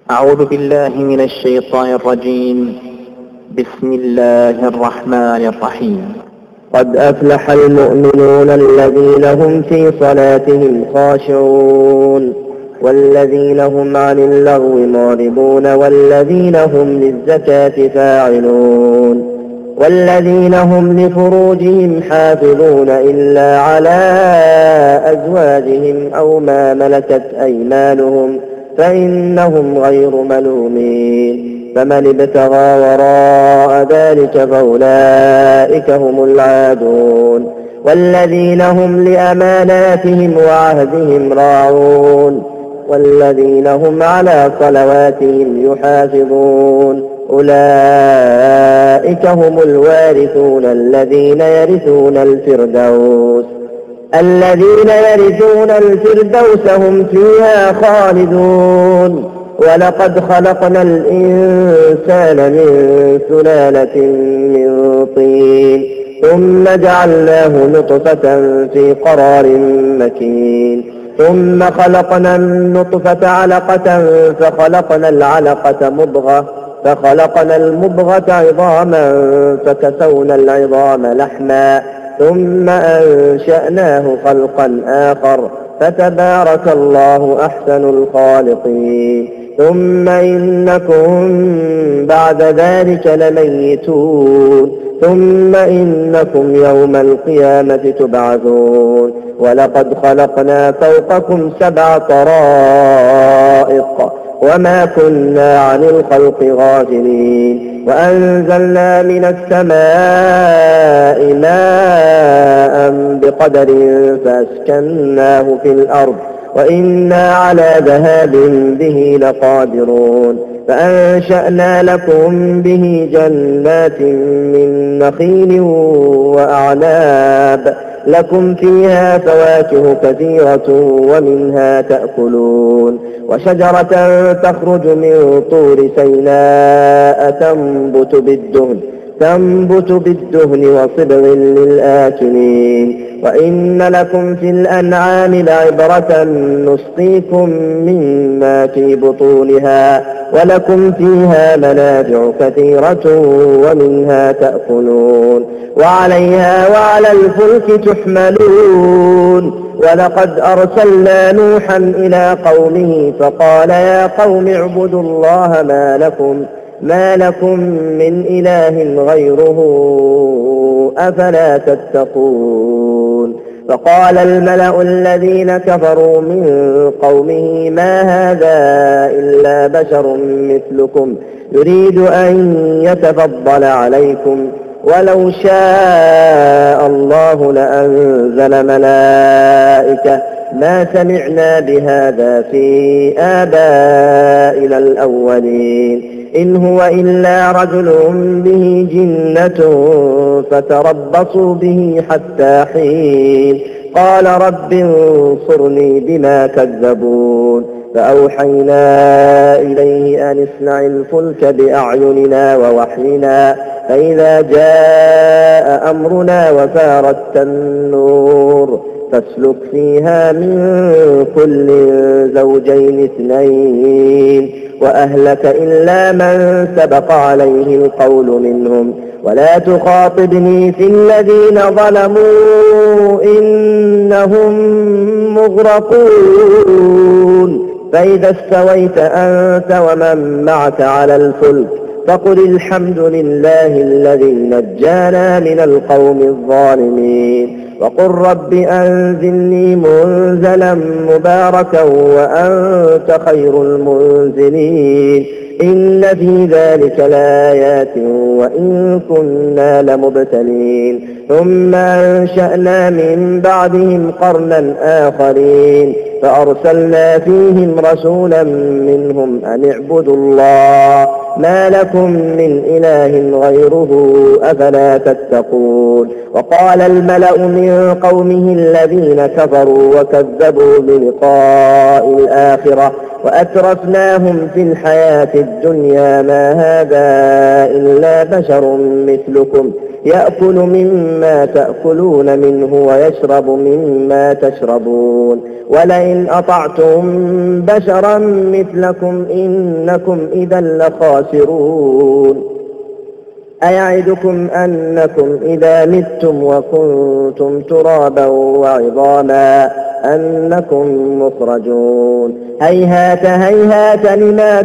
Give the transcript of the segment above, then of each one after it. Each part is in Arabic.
أعوذ بالله من الشيطان الرجيم. بسم الله الرحمن الرحيم. قد أفلح المؤمنون الذين هم في صلاتهم خاشعون والذين هم عن اللغو معرضون والذين هم للزكاة فاعلون والذين هم لفروجهم حافظون إلا على أزواجهم أو ما ملكت أيمانهم فإنهم غير ملومين فمن ابتغى وراء ذلك فأولئك هم العادون والذين هم لأماناتهم وعهدهم راعون والذين هم على صلواتهم يحافظون أولئك هم الوارثون الذين يرثون الفردوس هم فيها خالدون ولقد خلقنا الإنسان من سلالة من طين ثم جعلناه نطفة في قرار مكين ثم خلقنا النطفة علقة فخلقنا العلقة مضغة فخلقنا المضغة عظاما فكسونا العظام لحما ثم أنشأناه خلقا آخر فتبارك الله أحسن الخالقين ثم إنكم بعد ذلك لميتون ثم إنكم يوم القيامة تبعثون ولقد خلقنا فوقكم 7 طرائق وما كنا عن الخلق غافلين وأنزلنا من السماء ماء بقدر فأسكناه في الأرض وإنا على ذهاب به لقادرون فأنشأنا لكم به جنات من نخيل وأعناب لكم فيها فواكه كثيرة ومنها تأكلون وشجرة تخرج من طور سيناء تنبت بالدهن وصبغ للآكلين وإن لكم في الأنعام لعبرة نسقيكم مما في بطونها ولكم فيها منافع كثيرة ومنها تأكلون وعليها وعلى الفلك تحملون ولقد أرسلنا نوحا إلى قومه فقال يا قوم اعبدوا الله ما لكم من إله غيره أفلا تتقون فقال الملأ الذين كفروا من قومه ما هذا إلا بشر مثلكم يريد أن يتفضل عليكم ولو شاء الله لأنزل ملائكة ما سمعنا بهذا في آبائنا الأولين إن هو إلا رجل به جنة فتربصوا به حتى حين قال رب انصرني بما كذبون فأوحينا إليه أن اصنع الفلك بأعيننا ووحينا فإذا جاء أمرنا وفارت النور فاسلك فيها من كل زوجين 2 وأهلك إلا من سبق عليه القول منهم ولا تخاطبني في الذين ظلموا إنهم مغرقون فإذا استويت أنت ومن معك على الفلك فقل الحمد لله الذي نجانا من القوم الظالمين وقل رب أنزلني منزلا مباركا وأنت خير المنزلين إن في ذلك لآيات وإن كنا لمبتلين ثم أنشأنا من بعدهم قرنا آخرين فأرسلنا فيهم رسولا منهم أن اعبدوا الله ما لكم من إله غيره أفلا تتقون وقال الملأ من قومه الذين كفروا وكذبوا بلقاء الآخرة وأترفناهم في الحياة الدنيا ما هذا إلا بشر مثلكم يأكل مما تأكلون منه ويشرب مما تشربون ولئن أطعتم بشرا مثلكم إنكم إذا لخاسرون أيعدكم أنكم إذا متم وكنتم ترابا وعظاما أنكم مخرجون هيهات هيهات لما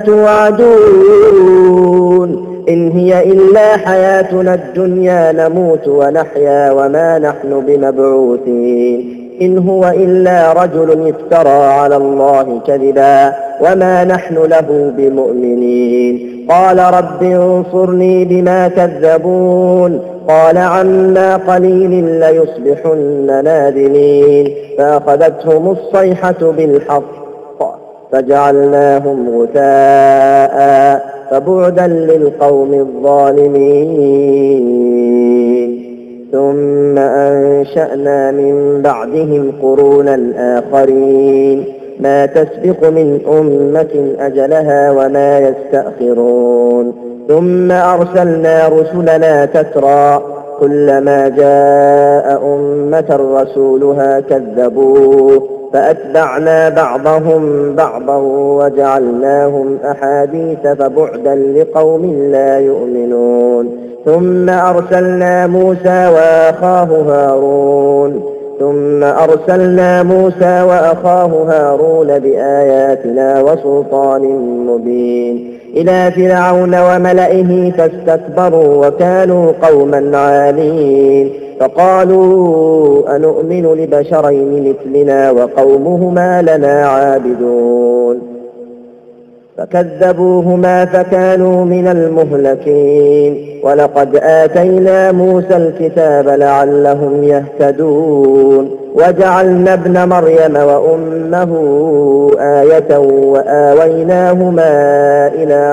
توعدون إن هي إلا حياتنا الدنيا نموت ونحيا وما نحن بمبعوثين إن هو إلا رجل افترى على الله كذبا وما نحن له بمؤمنين قال رب انصرني بما كذبون قال عما قليل ليصبحن نادمين فأخذتهم الصيحة بالحق فجعلناهم غثاء فبعدا للقوم الظالمين ثم أنشأنا من بعدهم قرونا آخرين ما تسبق من أمة أجلها وما يستأخرون ثم أرسلنا رسلنا تترى كلما جاء أمة رسولها كذبوه فأتبعنا بعضهم بعضا وجعلناهم أحاديث فبعدا لقوم لا يؤمنون ثم أرسلنا موسى وأخاه هارون بآياتنا وسلطان مبين إلى فرعون وملئه فاستكبروا وكانوا قوما عالين فقالوا أنؤمن لبشرين مثلنا وقومهما لنا عابدون فكذبوهما فكانوا من المهلكين ولقد آتينا موسى الكتاب لعلهم يهتدون وجعلنا ابن مريم وأمه آية وآويناهما إلى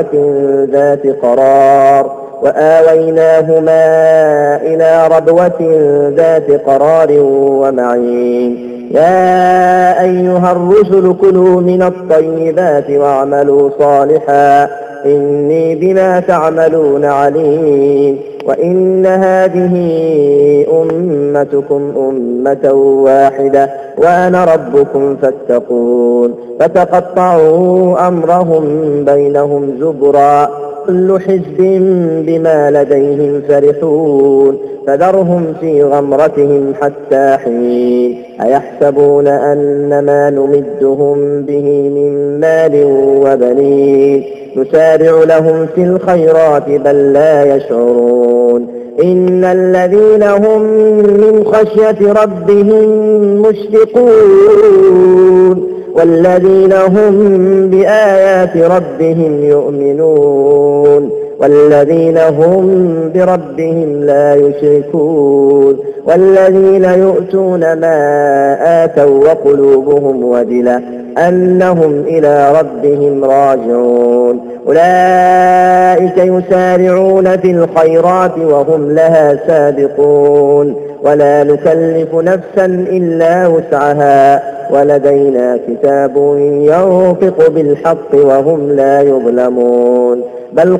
ربوة ذات قرار ومعين يا أيها الرسل كلوا من الطيبات واعملوا صالحا إني بما تعملون عليم وإن هذه أمتكم أمة واحدة وأنا ربكم فاتقون فتقطعوا أمرهم بينهم زبرا كل حزب بما لديهم فرحون فذرهم في غمرتهم حتى حين أيحسبون أن ما نمدهم به من مال وبنين نسارع لهم في الخيرات بل لا يشعرون إن الذين هم من خشية ربهم مشفقون والذين هم بآيات ربهم يؤمنون والذين هم بربهم لا يشركون والذين يؤتون ما آتوا وقلوبهم وجلة أنهم إلى ربهم راجعون أولئك يسارعون في الخيرات وهم لها سابقون ولا نكلف نفسا إلا وسعها ولدينا كتاب ينطق بالحق وهم لا يظلمون بل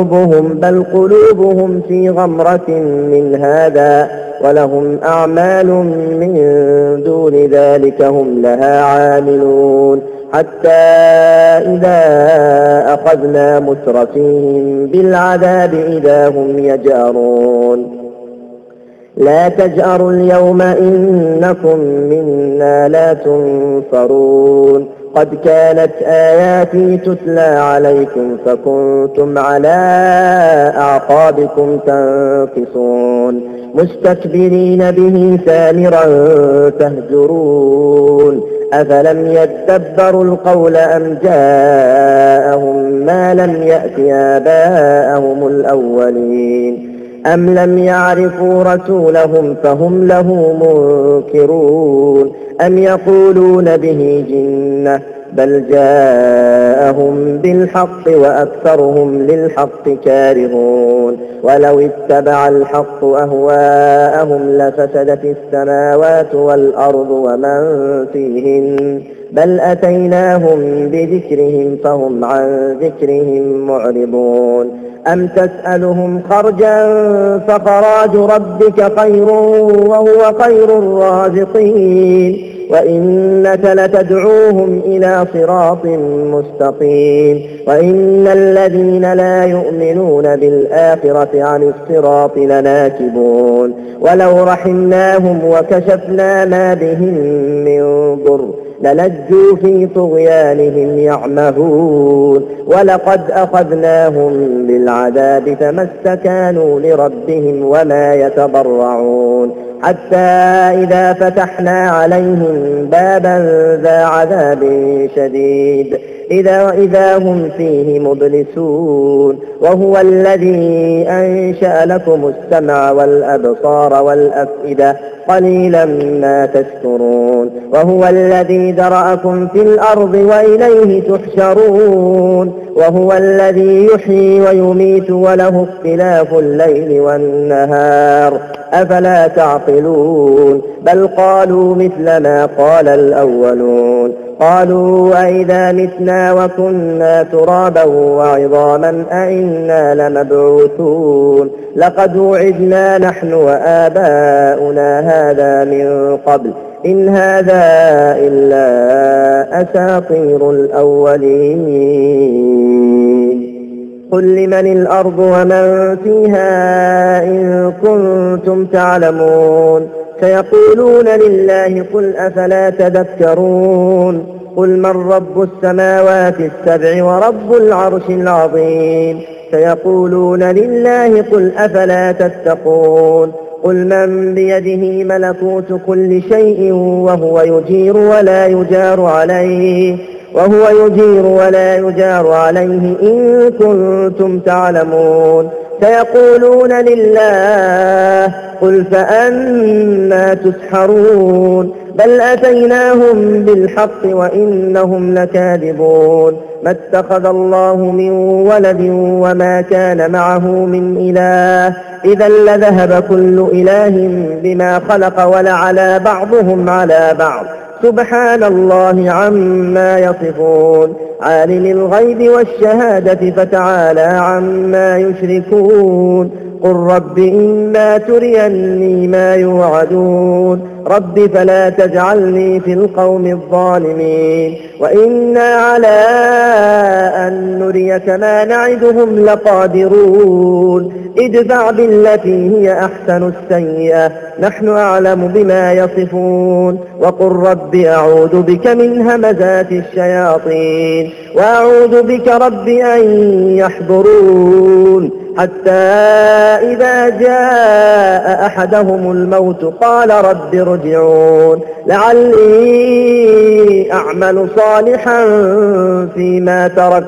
قلوبهم في غمرة من هذا ولهم أعمال من دون ذلك هم لها عاملون حتى إذا أخذنا مترفيهم بالعذاب إذا هم يجأرون لا تجأروا اليوم إنكم منا لا تنصرون قد كانت آياتي تتلى عليكم فكنتم على أعقابكم تنكصون مستكبرين به سامرا تهجرون أفلم يدبروا القول أم جاءهم ما لم يأت آباءهم الأولين أم لم يعرفوا رسولهم فهم له منكرون أم يقولون به جنة بل جاءهم بالحق وأكثرهم للحق كارهون ولو اتبع الحق أهواءهم لفسدت السماوات والأرض ومن فيهن بل أتيناهم بذكرهم فهم عن ذكرهم معرضون أم تسألهم خرجا فخراج ربك خير وهو خير الرازقين وإنك لتدعوهم إلى صراط مستقيم وإن الذين لا يؤمنون بالآخرة عن الصراط لناكبون ولو رحمناهم وكشفنا ما بهم من ضر للجوا في طغيانهم يعمهون ولقد أخذناهم بالعذاب فما استكانوا لربهم وما يتضرعون حتى إذا فتحنا عليهم بابا ذا عذاب شديد إذا هم فيه مبلسون وهو الذي أنشأ لكم السمع والأبصار والأفئدة قليلا ما تشكرون وهو الذي ذرأكم في الأرض وإليه تحشرون وهو الذي يحيي ويميت وله اختلاف الليل والنهار أفلا تعقلون بل قالوا مثل ما قال الأولون قالوا أئذا متنا وكنا ترابا وعظاما أئنا لمبعوثون لقد وعدنا نحن وآباؤنا هذا من قبل إن هذا إلا أساطير الأولين قل لمن الأرض ومن فيها إن كنتم تعلمون سيقولون لله قل أفلا تذكرون قل من رب السماوات السبع ورب العرش العظيم سيقولون لله قل أفلا تتقون قل من بيده ملكوت كل شيء وهو يجير ولا يجار عليه إن كنتم تعلمون سيقولون لله قل فأنا تسحرون بل أتيناهم بالحق وإنهم لكاذبون ما اتخذ الله من ولد وما كان معه من إله إذا لذهب كل إله بما خلق ولعلى بعضهم على بعض سبحان الله عما يصفون عالم الغيب والشهادة فتعالى عما يشركون قل رب إما تريني ما يوعدون رب فلا تجعلني في القوم الظالمين وإنا على أن نريك ما نعدهم لقادرون ادفع بالتي هي أحسن السيئة نحن أعلم بما يصفون وقل رب أعوذ بك من همزات الشياطين وأعوذ بك رب أن يحضرون حتى إذا جاء أحدهم الموت قال رب ارجعون لعلي أعمل صالحا فيما ترك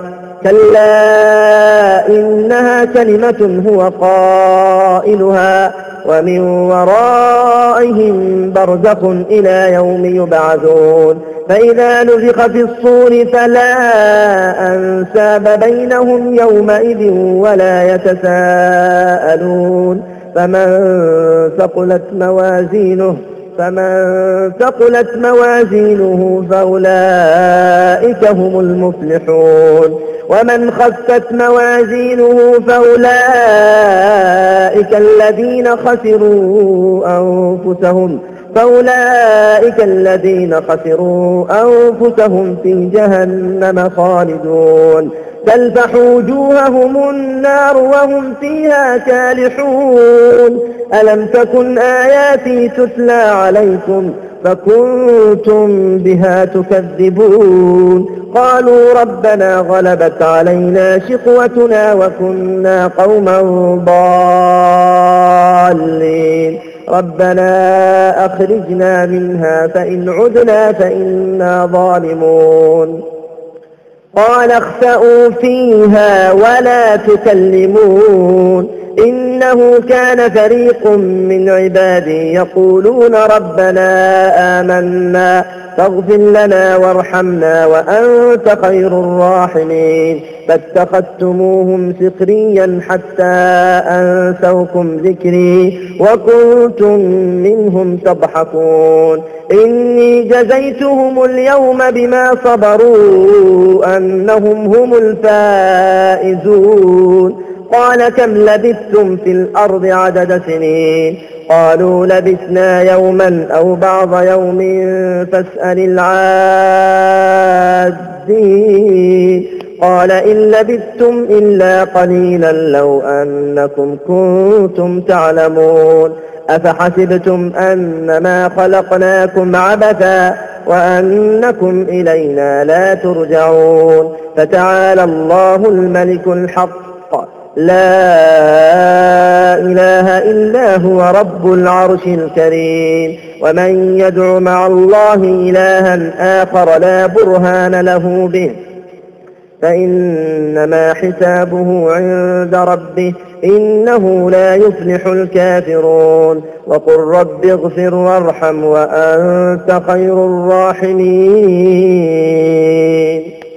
كلا إنها كلمة هو قائلها ومن ورائهم برزخ إلى يوم يبعثون فإذا نفخ في الصور فلا أنساب بينهم يومئذ ولا يتساءلون فمن ثقلت موازينه فأولئك هم المفلحون ومن خفت موازينه فأولئك الذين خسروا أنفسهم في جهنم خالدون تلفح وجوههم النار وهم فيها كالحون ألم تكن آياتي تتلى عليكم فكنتم بها تكذبون قالوا ربنا غلبت علينا شقوتنا وكنا قوما ضالين ربنا أخرجنا منها فإن عدنا فإنا ظالمون قال اخسأوا فيها ولا تكلمون إنه كان فريق من عبادي يقولون ربنا آمنا فاغفر لنا وارحمنا وأنت خير الراحمين. فاتخذتموهم سخريا حتى أنسوكم ذكري وكنتم منهم تضحكون. إني جزيتهم اليوم بما صبروا أنهم هم الفائزون. قال كم لبثتم في الأرض عدد سنين؟ قالوا لبثنا يوما أو بعض يوم فاسأل العادين. قال إن لبثتم إلا قليلا لو أنكم كنتم تعلمون. أفحسبتم أنما خلقناكم عبثا وأنكم إلينا لا ترجعون. فتعالى الله الملك الحق لا إله إلا هو رب العرش الكريم. ومن يدع مع الله إلها آخر لا برهان له به فإنما حسابه عند ربه إنه لا يفلح الكافرون. وقل رب اغفر وارحم وأنت خير الراحمين.